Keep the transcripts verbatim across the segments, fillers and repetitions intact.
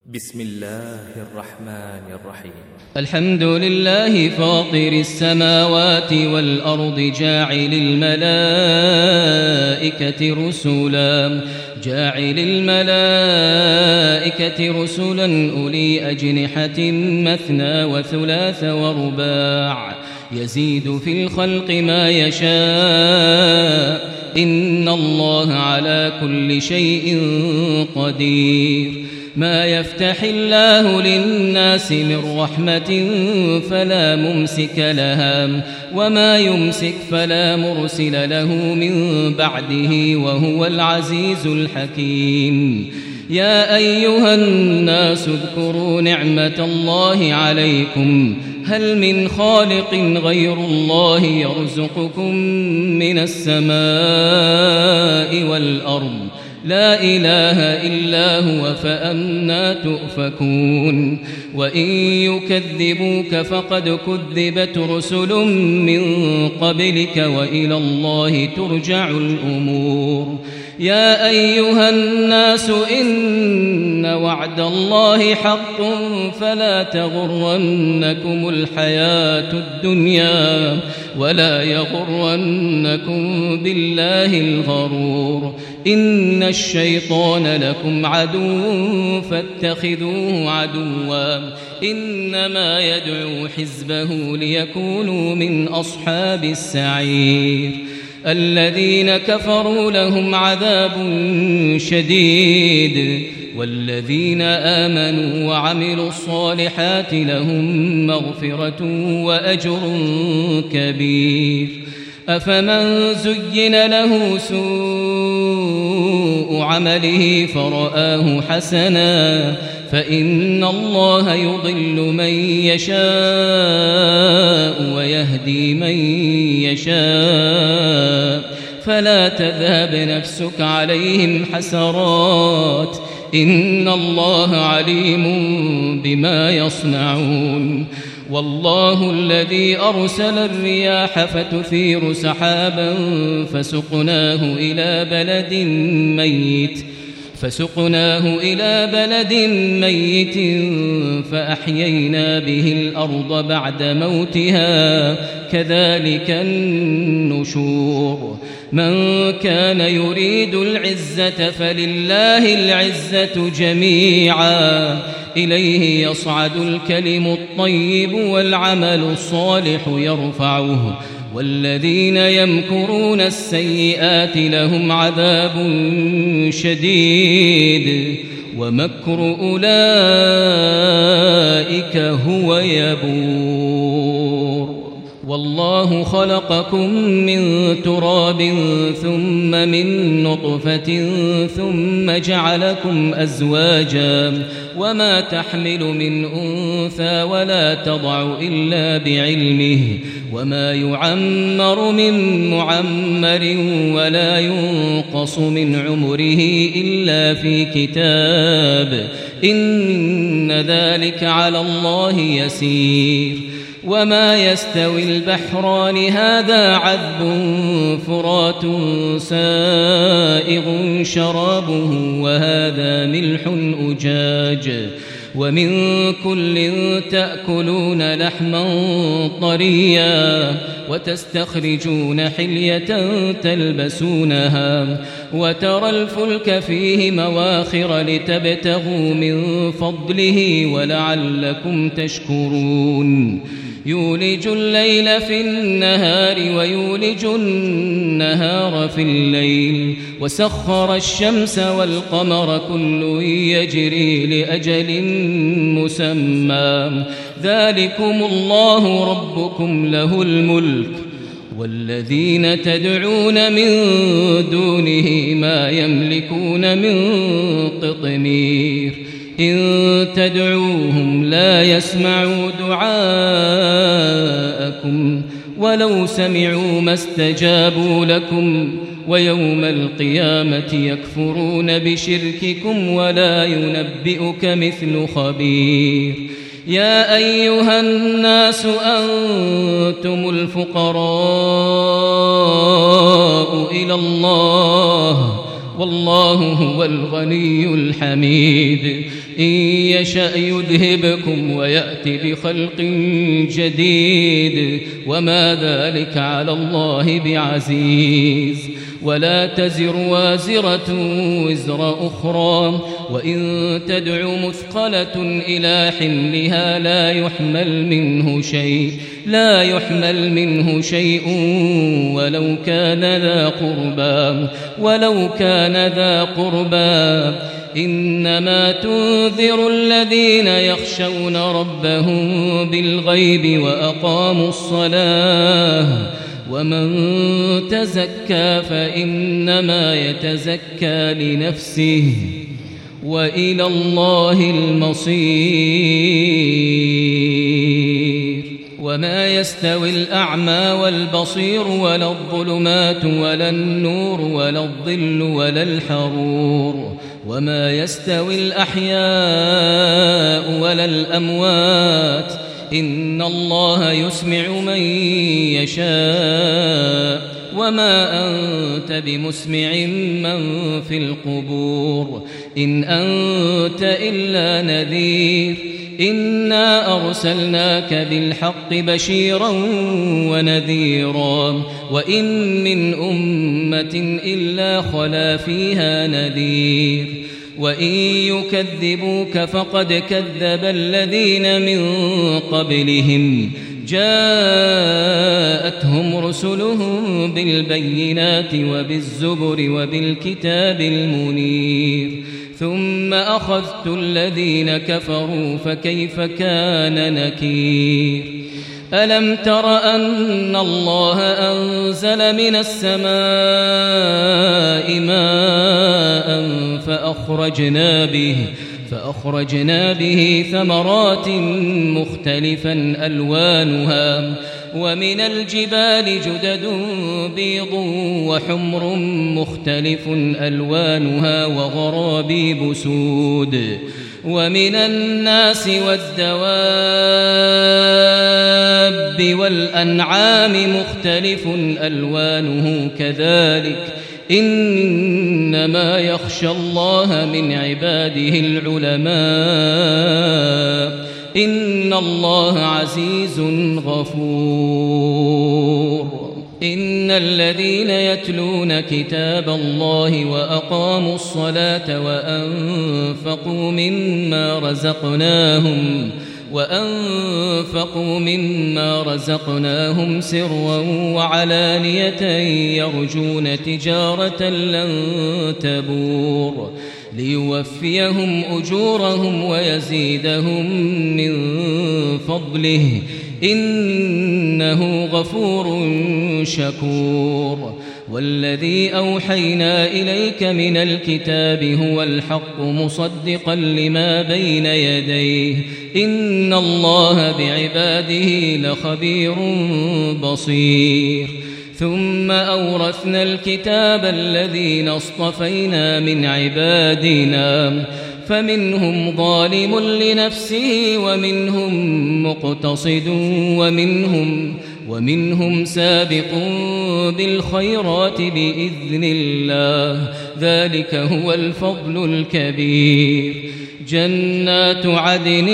بسم الله الرحمن الرحيم. الحمد لله فاطر السماوات والأرض جاعل الملائكة رسلا جاعل الملائكة رسلا أولي أجنحة مثنى وثلاث ورباع يزيد في الخلق ما يشاء إن الله على كل شيء قدير. ما يفتح الله للناس من رحمة فلا ممسك لها وما يمسك فلا مرسل له من بعده وهو العزيز الحكيم. يا أيها الناس اذكروا نعمة الله عليكم هل من خالق غير الله يرزقكم من السماء والأرض لا إله إلا هو فأنى تؤفكون. وإن يكذبوك فقد كذبت رسل من قبلك وإلى الله ترجع الأمور. يا أيها الناس إن وعد الله حق فلا تغرنكم الحياة الدنيا ولا يغرنكم بالله الغرور. إن الشيطان لكم عدو فاتخذوه عدوا إنما يدعو حزبه ليكونوا من أصحاب السعير. الذين كفروا لهم عذاب شديد والذين آمنوا وعملوا الصالحات لهم مغفرة وأجر كبير. أفمن زين له سوء عمله فرآه حسنا فإن الله يضل من يشاء ويهدي من يشاء فلا تذهب نفسك عليهم حسرات إن الله عليم بما يصنعون. والله الذي أرسل الرياح فتثير سحابا فسقناه إلى بلد ميت فسقناه إلى بلد ميت فأحيينا به الأرض بعد موتها كذلك النشور. من كان يريد العزة فلله العزة جميعا إليه يصعد الكلم الطيب والعمل الصالح يرفعه والذين يمكرون السيئات لهم عذاب شديد ومكر أولئك هو يبور. والله خلقكم من تراب ثم من نطفة ثم جعلكم أزواجا وما تحمل من أنثى ولا تضع إلا بعلمه وما يعمر من معمر ولا ينقص من عمره إلا في كتاب إن ذلك على الله يسير. وما يستوي البحران هذا عذب فرات سائغ شرابه وهذا ملح أجاج ومن كل تأكلون لحما طريا وتستخرجون حلية تلبسونها وترى الفلك فيه مواخر لتبتغوا من فضله ولعلكم تشكرون. يولج الليل في النهار ويولج النهار في الليل وسخر الشمس والقمر كل يجري لأجل مسمى ذلكم الله ربكم له الملك والذين تدعون من دونه ما يملكون من قطمير. إن تدعوهم لا يسمعوا دعاءكم ولو سمعوا ما استجابوا لكم ويوم القيامة يكفرون بشرككم ولا ينبئك مثل خبير. يا أيها الناس أنتم الفقراء إلى الله والله هو الغني الحميد إن يشأ يذهبكم ويأت بخلق جديد وما ذلك على الله بعزيز. ولا تزر وازرة وزر أخرى وإن تدع مثقلة إلى حملها لا يحمل منه شيء لا يحمل منه شيء ولو كان ذا قربى ولو كان ذا قربى إنما تنذر الذين يخشون ربهم بالغيب وأقاموا الصلاة ومن تزكى فإنما يتزكى لنفسه وإلى الله المصير. وما يستوي الأعمى والبصير ولا الظلمات ولا النور ولا الظل ولا الحرور وما يستوي الأحياء ولا الأموات إن الله يسمع من يشاء وما أنت بمسمع من في القبور إن أنت إلا نذير إنا أرسلناك بالحق بشيرا ونذيرا وإن من أمة إلا خلا فيها نذير وإن يكذبوك فقد كذب الذين من قبلهم جاءتهم رسلهم بالبينات وبالزبر وبالكتاب المنير ثم أخذت الذين كفروا فكيف كان نكير. ألم تر أن الله أنزل من السماء ماء فأخرجنا به فأخرجنا به ثمرات مختلفا ألوانها ومن الجبال جدد بيض وحمر مختلف ألوانها وغرابيب سود ومن الناس والدواب والأنعام مختلف ألوانه كذلك إنما يخشى الله من عباده العلماء إن الله عزيز غفور. إن الذين يتلون كتاب الله وأقاموا الصلاة وأنفقوا مما رزقناهم وأنفقوا مما رزقناهم سرا وعلانية يرجون تجارة لن تبور ليوفيهم أجورهم ويزيدهم من فضله إنه غفور شكور. والذي أوحينا إليك من الكتاب هو الحق مصدقا لما بين يديه إن الله بعباده لخبير بصير. ثم أورثنا الكتاب الذين اصطفينا من عبادنا فمنهم ظالم لنفسه ومنهم مقتصد ومنهم ومنهم سابق بالخيرات بإذن الله ذلك هو الفضل الكبير. جنات عدن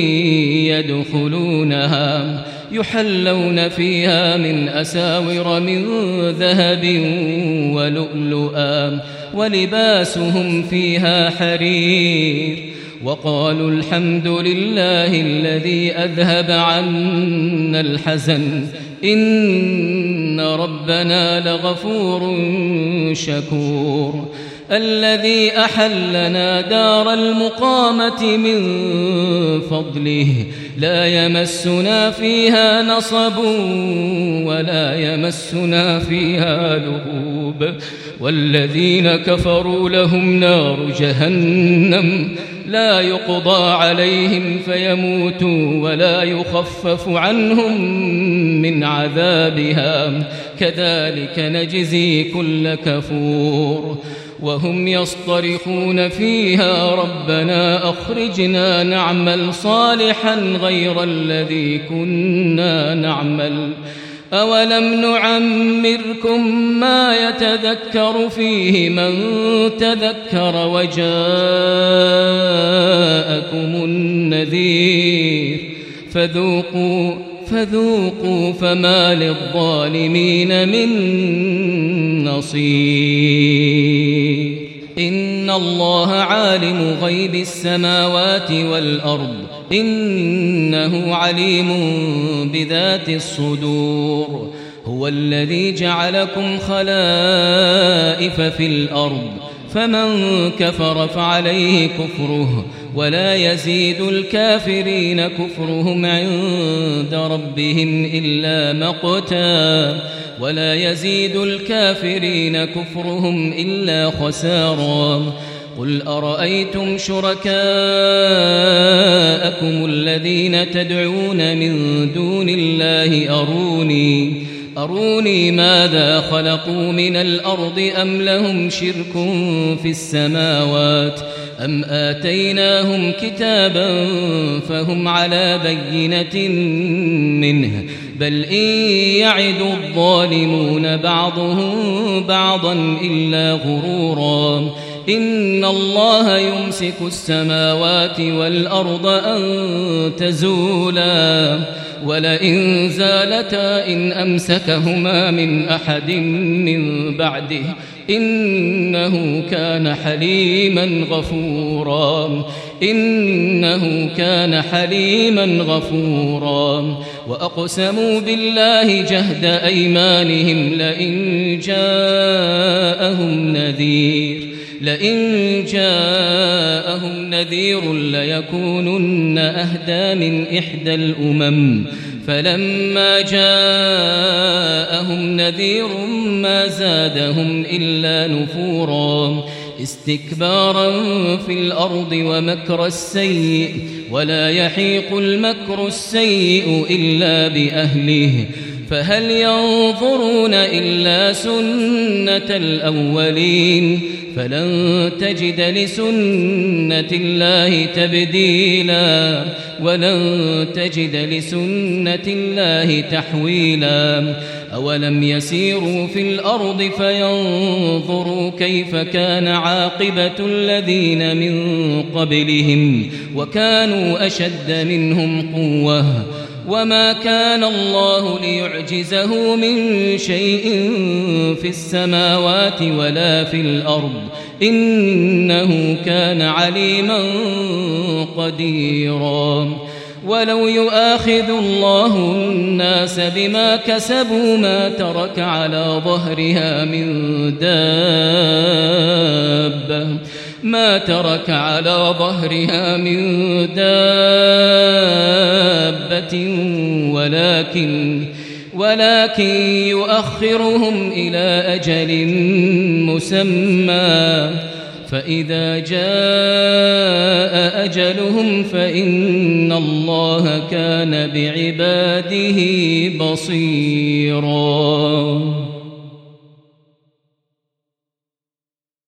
يدخلونها يحلون فيها من أساور من ذهب ولؤلؤا ولباسهم فيها حرير وقالوا الحمد لله الذي أذهب عنا الحزن إن ربنا لغفور شكور. الذي أحلنا دار المقامة من فضله لا يمسنا فيها نصب ولا يمسنا فيها لغوب والذين كفروا لهم نار جهنم لا يقضى عليهم فيموتوا ولا يخفف عنهم من عذابها كذلك نجزي كل كفور. وهم يصطرخون فيها ربنا أخرجنا نعمل صالحا غير الذي كنا نعمل أولم نعمركم ما يتذكر فيه من تذكر وجاءكم النذير فذوقوا فذوقوا فما للظالمين من نصير إن الله عالم غيب السماوات والأرض إنه عليم بذات الصدور هو الذي جعلكم خلائف في الأرض فمن كفر فعليه كفره ولا يزيد الكافرين كفرهم عند ربهم إلا مقتا ولا يزيد الكافرين كفرهم إلا خسارا قل أرأيتم شركاءكم الذين تدعون من دون الله أروني أروني ماذا خلقوا من الأرض أم لهم شرك في السماوات أم آتيناهم كتابا فهم على بينة منه بل إن يعد الظالمون بعضهم بعضا إلا غرورا إن الله يمسك السماوات والأرض أن تزولا ولئن زالتا إن أمسكهما من أحد من بعده إنه كان حليما غفورا إنه كان حليما غفورا وأقسموا بالله جهد أيمانهم لئن جاءهم نذير لئن جاءهم نذير ليكونن أهدى من إحدى الأمم فلما جاءهم نذير ما زادهم إلا نفورا استكبارا في الأرض ومكر السيء ولا يحيق المكر السيء إلا بأهله فهل ينظرون إلا سنة الأولين فلن تجد لسنة الله تبديلا ولن تجد لسنة الله تحويلا أولم يسيروا في الأرض فينظروا كيف كان عاقبة الذين من قبلهم وكانوا أشد منهم قوة وما كان الله ليعجزه من شيء في السماوات ولا في الأرض إنه كان عليما قديرا ولو يؤاخذ الله الناس بما كسبوا ما ترك على ظهرها من دابة ما ترك على ظهرها من دابة ولكن ولكن يؤخرهم إلى أجل مسمى فإذا جاء أجلهم فإن الله كان بعباده بصيراً.